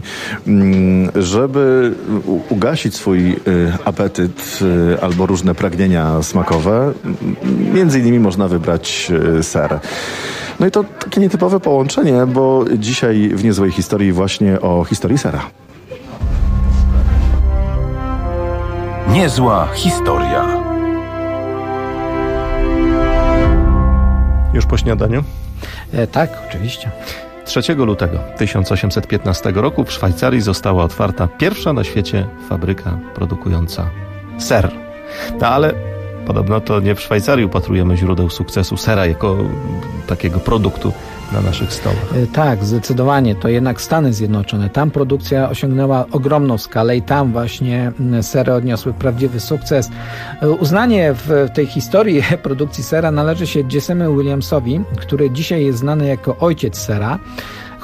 Żeby ugasić swój apetyt albo różne pragnienia smakowe, między innymi można wybrać ser. No i to takie nietypowe połączenie, bo dzisiaj w Niezłej Historii właśnie o historii sera. Niezła historia. Już po śniadaniu? Tak, oczywiście. 3 lutego 1815 roku w Szwajcarii została otwarta pierwsza na świecie fabryka produkująca ser. No ale podobno to nie w Szwajcarii upatrujemy źródeł sukcesu sera jako takiego produktu na naszych stołach. Tak, zdecydowanie. To jednak Stany Zjednoczone. Tam produkcja osiągnęła ogromną skalę i tam właśnie sery odniosły prawdziwy sukces. Uznanie w tej historii produkcji sera należy się Jessemu Williamsowi, który dzisiaj jest znany jako ojciec sera.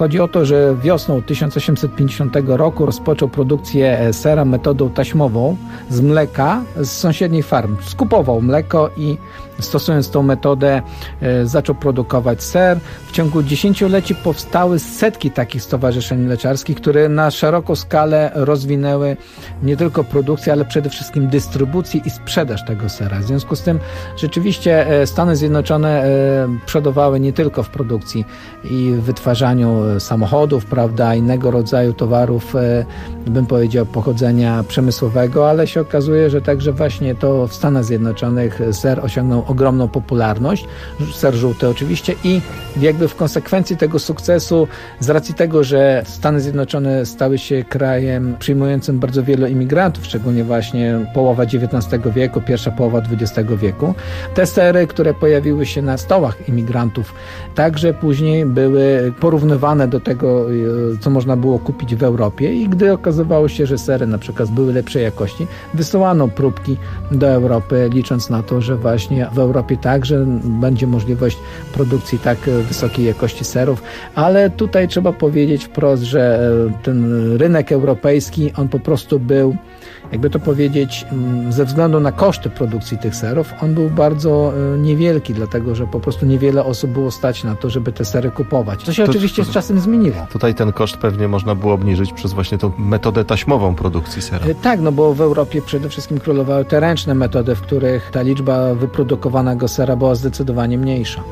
Chodzi o to, że wiosną 1850 roku rozpoczął produkcję sera metodą taśmową z mleka z sąsiedniej farmy. Skupował mleko i stosując tą metodę zaczął produkować ser. W ciągu 10-leci powstały setki takich stowarzyszeń mleczarskich, które na szeroką skalę rozwinęły nie tylko produkcję, ale przede wszystkim dystrybucję i sprzedaż tego sera. W związku z tym rzeczywiście Stany Zjednoczone przodowały nie tylko w produkcji i wytwarzaniu samochodów, prawda, innego rodzaju towarów, bym powiedział, pochodzenia przemysłowego, ale się okazuje, że także właśnie to w Stanach Zjednoczonych ser osiągnął ogromną popularność, ser żółty oczywiście, i jakby w konsekwencji tego sukcesu, z racji tego, że Stany Zjednoczone stały się krajem przyjmującym bardzo wielu imigrantów, szczególnie właśnie połowa XIX wieku, pierwsza połowa XX wieku, te sery, które pojawiły się na stołach imigrantów, także później były porównywane do tego, co można było kupić w Europie, i gdy okazywało się, że sery na przykład były lepszej jakości, wysyłano próbki do Europy, licząc na to, że właśnie w Europie także będzie możliwość produkcji tak wysokiej jakości serów, ale tutaj trzeba powiedzieć wprost, że ten rynek europejski, on po prostu był, jakby to powiedzieć, ze względu na koszty produkcji tych serów, on był bardzo niewielki, dlatego że po prostu niewiele osób było stać na to, żeby te sery kupować. To się oczywiście z czasem zmieniło. Tutaj ten koszt pewnie można było obniżyć przez właśnie tą metodę taśmową produkcji sera. Tak, no bo w Europie przede wszystkim królowały te ręczne metody, w których ta liczba wyprodukowanego sera była zdecydowanie mniejsza.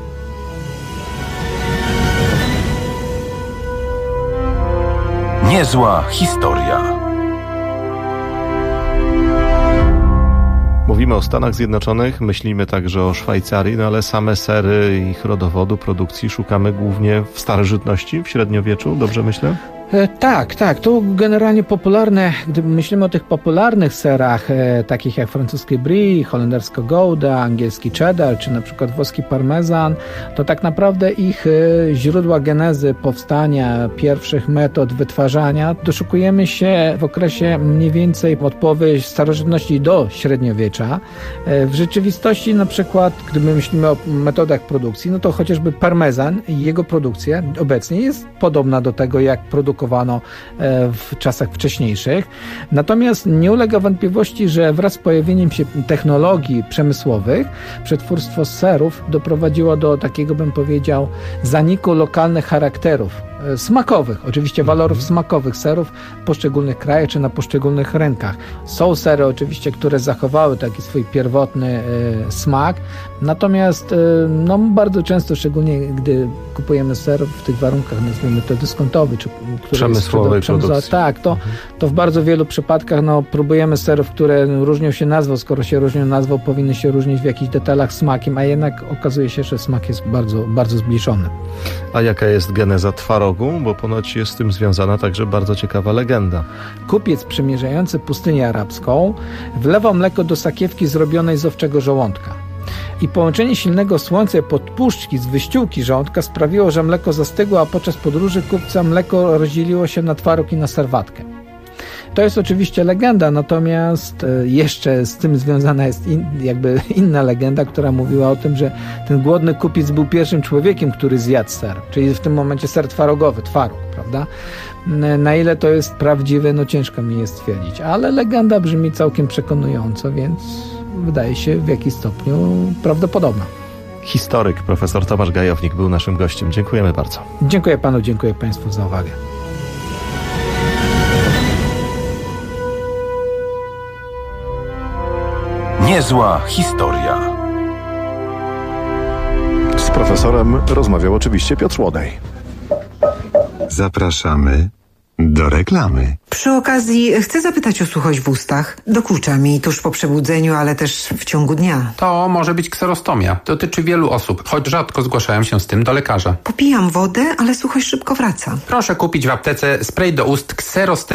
Niezła historia. Mówimy o Stanach Zjednoczonych, myślimy także o Szwajcarii, no ale same sery, ich rodowodu, produkcji szukamy głównie w starożytności, w średniowieczu, dobrze myślę? Tak. To generalnie popularne, gdy myślimy o tych popularnych serach, takich jak francuskie brie, holenderska gouda, angielski cheddar, czy na przykład włoski parmezan, to tak naprawdę ich źródła genezy powstania pierwszych metod wytwarzania doszukujemy się w okresie mniej więcej od połowy starożytności do średniowiecza. W rzeczywistości na przykład, gdy my myślimy o metodach produkcji, no to chociażby parmezan i jego produkcja obecnie jest podobna do tego, jak produkowano w czasach wcześniejszych. Natomiast nie ulega wątpliwości, że wraz z pojawieniem się technologii przemysłowych przetwórstwo serów doprowadziło do takiego, bym powiedział, zaniku lokalnych charakterów smakowych, oczywiście walorów smakowych serów w poszczególnych krajach czy na poszczególnych rynkach. Są sery oczywiście, które zachowały taki swój pierwotny smak, natomiast no, bardzo często, szczególnie gdy kupujemy ser w tych warunkach, nazwijmy to dyskontowy, czy przemysłowej produkcji. Tak, to w bardzo wielu przypadkach próbujemy serów, które różnią się nazwą. Skoro się różnią nazwą, powinny się różnić w jakichś detalach smakiem, a jednak okazuje się, że smak jest bardzo, bardzo zbliżony. A jaka jest geneza twarogu? Bo ponoć jest z tym związana także bardzo ciekawa legenda. Kupiec przemierzający pustynię arabską wlewał mleko do sakiewki zrobionej z owczego żołądka. I połączenie silnego słońca i podpuszczki z wyściółki żołądka sprawiło, że mleko zastygło, a podczas podróży kupca mleko rozdzieliło się na twaróg i na serwatkę. To jest oczywiście legenda, natomiast jeszcze z tym związana jest jakby inna legenda, która mówiła o tym, że ten głodny kupiec był pierwszym człowiekiem, który zjadł ser, czyli w tym momencie ser twarogowy, twaróg, prawda? Na ile to jest prawdziwe, no ciężko mi jest stwierdzić, ale legenda brzmi całkiem przekonująco, więc wydaje się w jakiś stopniu prawdopodobna. Historyk, profesor Tomasz Gajownik był naszym gościem. Dziękujemy bardzo. Dziękuję panu, dziękuję państwu za uwagę. Niezła historia. Z profesorem rozmawiał oczywiście Piotr Łodej. Zapraszamy do reklamy. Przy okazji chcę zapytać o suchość w ustach. Dokucza mi tuż po przebudzeniu, ale też w ciągu dnia. To może być kserostomia. Dotyczy wielu osób, choć rzadko zgłaszają się z tym do lekarza. Popijam wodę, ale suchość szybko wraca. Proszę kupić w aptece spray do ust Kserostem.